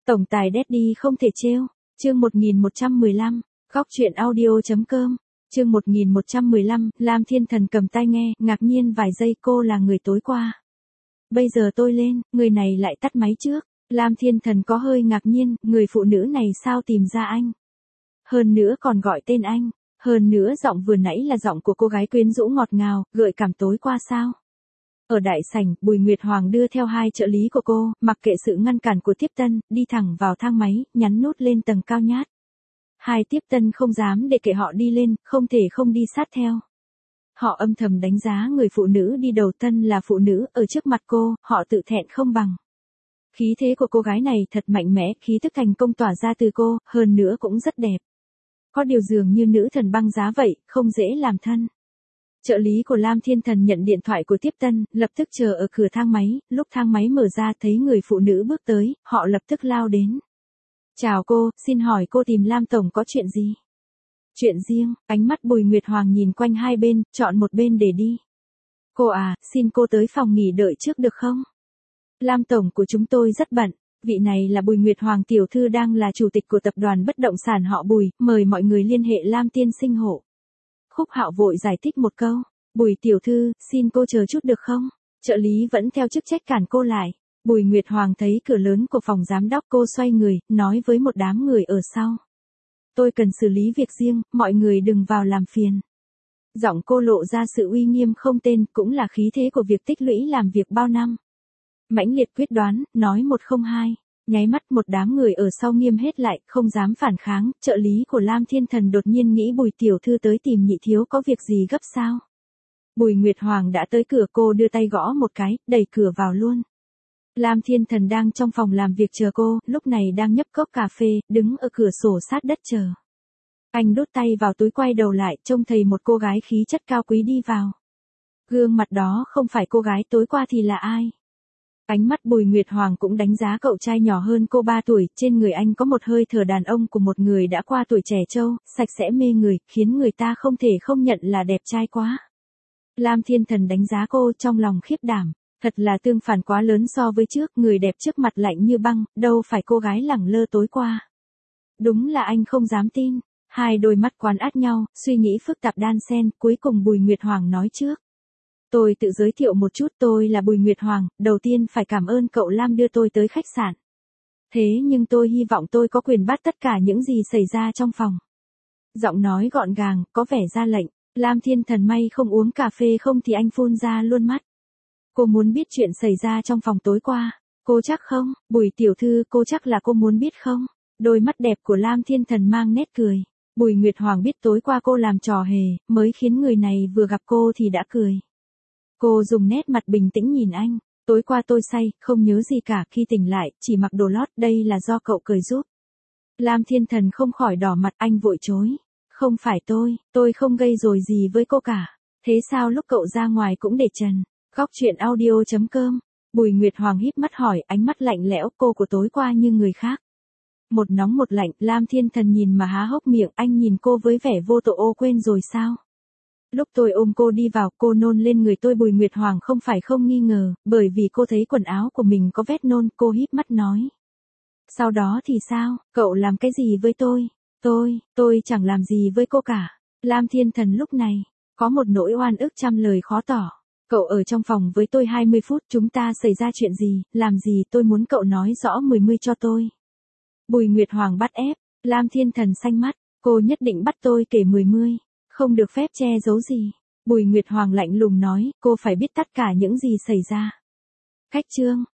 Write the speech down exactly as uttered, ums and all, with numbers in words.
Tổng tài Daddy không thể trêu. Chương một nghìn một trăm mười lăm, góc truyện audio.com. Chương một nghìn một trăm mười lăm, Lam Thiên Thần cầm tai nghe, ngạc nhiên vài giây, cô là người tối qua. Bây giờ tôi lên, người này lại tắt máy trước. Lam Thiên Thần có hơi ngạc nhiên, người phụ nữ này sao tìm ra anh? Hơn nữa còn gọi tên anh. Hơn nữa giọng vừa nãy là giọng của cô gái quyến rũ ngọt ngào, gợi cảm tối qua sao? Ở đại sảnh, Bùi Nguyệt Hoàng đưa theo hai trợ lý của cô, mặc kệ sự ngăn cản của tiếp tân, đi thẳng vào thang máy, nhắn nút lên tầng cao nhát. Hai tiếp tân không dám để kệ họ đi lên, không thể không đi sát theo. Họ âm thầm đánh giá người phụ nữ đi đầu tân là phụ nữ, ở trước mặt cô, họ tự thẹn không bằng. Khí thế của cô gái này thật mạnh mẽ, khí thức thành công tỏa ra từ cô, hơn nữa cũng rất đẹp. Có điều dường như nữ thần băng giá vậy, không dễ làm thân. Trợ lý của Lam Thiên Thần nhận điện thoại của tiếp tân, lập tức chờ ở cửa thang máy, lúc thang máy mở ra thấy người phụ nữ bước tới, họ lập tức lao đến. Chào cô, xin hỏi cô tìm Lam Tổng có chuyện gì? Chuyện riêng, ánh mắt Bùi Nguyệt Hoàng nhìn quanh hai bên, chọn một bên để đi. Cô à, xin cô tới phòng nghỉ đợi trước được không? Lam Tổng của chúng tôi rất bận, vị này là Bùi Nguyệt Hoàng tiểu thư đang là chủ tịch của tập đoàn bất động sản họ Bùi, mời mọi người liên hệ Lam tiên sinh hộ. Khúc Hạo vội giải thích một câu, Bùi tiểu thư, xin cô chờ chút được không? Trợ lý vẫn theo chức trách cản cô lại. Bùi Nguyệt Hoàng thấy cửa lớn của phòng giám đốc, cô xoay người, nói với một đám người ở sau. Tôi cần xử lý việc riêng, mọi người đừng vào làm phiền. Giọng cô lộ ra sự uy nghiêm không tên, cũng là khí thế của việc tích lũy làm việc bao năm. Mãnh liệt quyết đoán, nói một không hai. Nháy mắt một đám người ở sau nghiêm hết lại, không dám phản kháng. Trợ lý của Lam Thiên Thần đột nhiên nghĩ Bùi tiểu thư tới tìm nhị thiếu có việc gì gấp sao? Bùi Nguyệt Hoàng đã tới cửa, cô đưa tay gõ một cái, đẩy cửa vào luôn. Lam Thiên Thần đang trong phòng làm việc chờ cô, lúc này đang nhấp cốc cà phê, đứng ở cửa sổ sát đất chờ. Anh đút tay vào túi, quay đầu lại, trông thấy một cô gái khí chất cao quý đi vào. Gương mặt đó không phải cô gái tối qua thì là ai? Ánh mắt Bùi Nguyệt Hoàng cũng đánh giá cậu trai nhỏ hơn cô ba tuổi, trên người anh có một hơi thở đàn ông của một người đã qua tuổi trẻ trâu, sạch sẽ mê người, khiến người ta không thể không nhận là đẹp trai quá. Lam Thiên Thần đánh giá cô trong lòng khiếp đảm, thật là tương phản quá lớn so với trước, người đẹp trước mặt lạnh như băng, đâu phải cô gái lẳng lơ tối qua. Đúng là anh không dám tin, hai đôi mắt quán át nhau, suy nghĩ phức tạp đan xen, cuối cùng Bùi Nguyệt Hoàng nói trước. Tôi tự giới thiệu một chút, tôi là Bùi Nguyệt Hoàng, đầu tiên phải cảm ơn cậu Lam đưa tôi tới khách sạn. Thế nhưng tôi hy vọng tôi có quyền bắt tất cả những gì xảy ra trong phòng. Giọng nói gọn gàng, có vẻ ra lệnh. Lam Thiên Thần may không uống cà phê, không thì anh phun ra luôn mắt. Cô muốn biết chuyện xảy ra trong phòng tối qua. Cô chắc không? Bùi tiểu thư, cô chắc là cô muốn biết không? Đôi mắt đẹp của Lam Thiên Thần mang nét cười. Bùi Nguyệt Hoàng biết tối qua cô làm trò hề, mới khiến người này vừa gặp cô thì đã cười. Cô dùng nét mặt bình tĩnh nhìn anh. Tối qua tôi say, không nhớ gì cả, khi tỉnh lại, chỉ mặc đồ lót, đây là do cậu cười giúp. Lam Thiên Thần không khỏi đỏ mặt, anh vội chối. Không phải tôi, tôi không gây rối gì với cô cả. Thế sao lúc cậu ra ngoài cũng để trần? Góc truyện audio.com. Bùi Nguyệt Hoàng híp mắt hỏi, ánh mắt lạnh lẽo, cô của tối qua như người khác. Một nóng một lạnh, Lam Thiên Thần nhìn mà há hốc miệng, anh nhìn cô với vẻ vô tội, ô quên rồi sao? Lúc tôi ôm cô đi vào, cô nôn lên người tôi. Bùi Nguyệt Hoàng không phải không nghi ngờ, bởi vì cô thấy quần áo của mình có vết nôn, cô híp mắt nói. Sau đó thì sao, cậu làm cái gì với tôi? Tôi, tôi chẳng làm gì với cô cả. Lam Thiên Thần lúc này, có một nỗi oan ức trăm lời khó tỏ. Cậu ở trong phòng với tôi hai mươi phút, chúng ta xảy ra chuyện gì, làm gì, tôi muốn cậu nói rõ mười mươi cho tôi. Bùi Nguyệt Hoàng bắt ép, Lam Thiên Thần xanh mắt, cô nhất định bắt tôi kể mười mươi, không được phép che giấu gì. Bùi Nguyệt Hoàng lạnh lùng nói, cô phải biết tất cả những gì xảy ra. Khách trương,